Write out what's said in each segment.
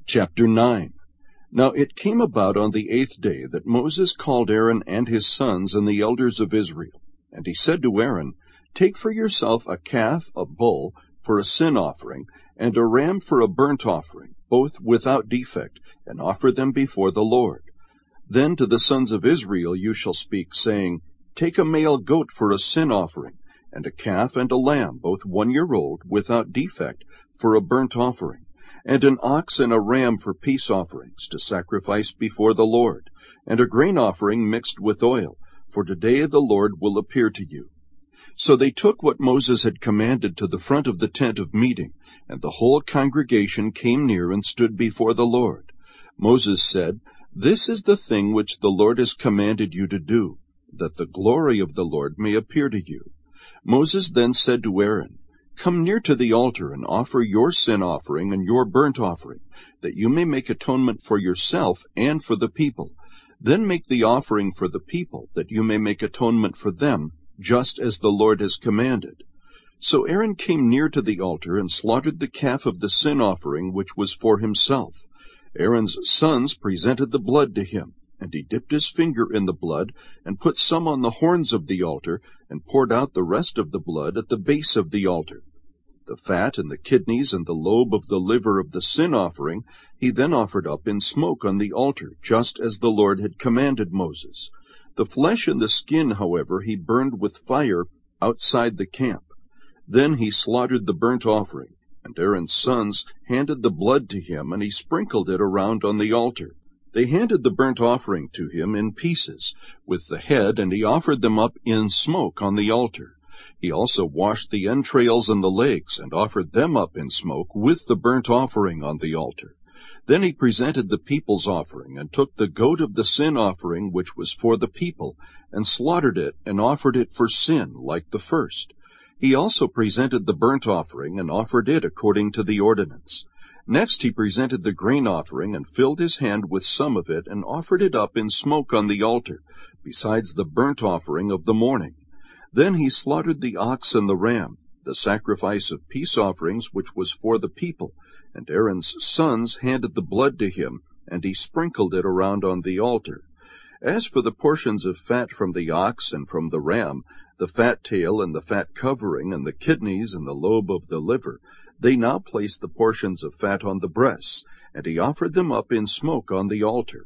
Chapter 9. Now it came about on the 8th day that Moses called Aaron and his sons and the elders of Israel. And he said to Aaron, Take for yourself a calf, a bull, for a sin offering, and a ram for a burnt offering, both without defect, and offer them before the Lord. Then to the sons of Israel you shall speak, saying, Take a male goat for a sin offering, and a calf and a lamb, both 1 year old, without defect, for a burnt offering, and an ox and a ram for peace offerings, to sacrifice before the Lord, and a grain offering mixed with oil, for today the Lord will appear to you. So they took what Moses had commanded to the front of the tent of meeting, and the whole congregation came near and stood before the Lord. Moses said, This is the thing which the Lord has commanded you to do, that the glory of the Lord may appear to you. Moses then said to Aaron, Come near to the altar and offer your sin offering and your burnt offering, that you may make atonement for yourself and for the people. Then make the offering for the people, that you may make atonement for them, just as the Lord has commanded. So Aaron came near to the altar and slaughtered the calf of the sin offering which was for himself. Aaron's sons presented the blood to him, and he dipped his finger in the blood, and put some on the horns of the altar, and poured out the rest of the blood at the base of the altar. The fat and the kidneys and the lobe of the liver of the sin offering he then offered up in smoke on the altar, just as the Lord had commanded Moses. The flesh and the skin, however, he burned with fire outside the camp. Then he slaughtered the burnt offering, and Aaron's sons handed the blood to him, and he sprinkled it around on the altar. They handed the burnt offering to him in pieces, with the head, and he offered them up in smoke on the altar. He also washed the entrails and the legs, and offered them up in smoke with the burnt offering on the altar. Then he presented the people's offering, and took the goat of the sin offering which was for the people, and slaughtered it, and offered it for sin, like the first. He also presented the burnt offering, and offered it according to the ordinance. Next he presented the grain offering, and filled his hand with some of it, and offered it up in smoke on the altar, besides the burnt offering of the morning. Then he slaughtered the ox and the ram, the sacrifice of peace offerings which was for the people, and Aaron's sons handed the blood to him, and he sprinkled it around on the altar. As for the portions of fat from the ox and from the ram, the fat tail and the fat covering, and the kidneys and the lobe of the liver, they now placed the portions of fat on the breasts, and he offered them up in smoke on the altar.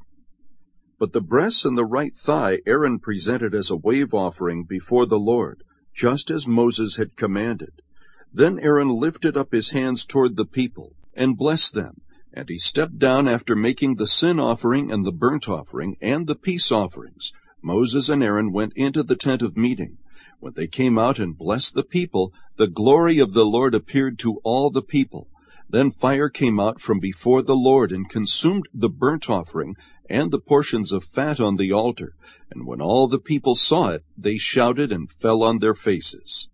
But the breasts and the right thigh Aaron presented as a wave offering before the Lord, just as Moses had commanded. Then Aaron lifted up his hands toward the people, and blessed them, and he stepped down after making the sin offering and the burnt offering and the peace offerings. Moses and Aaron went into the tent of meeting. When they came out and blessed the people, the glory of the Lord appeared to all the people. Then fire came out from before the Lord and consumed the burnt offering and the portions of fat on the altar. And when all the people saw it, they shouted and fell on their faces.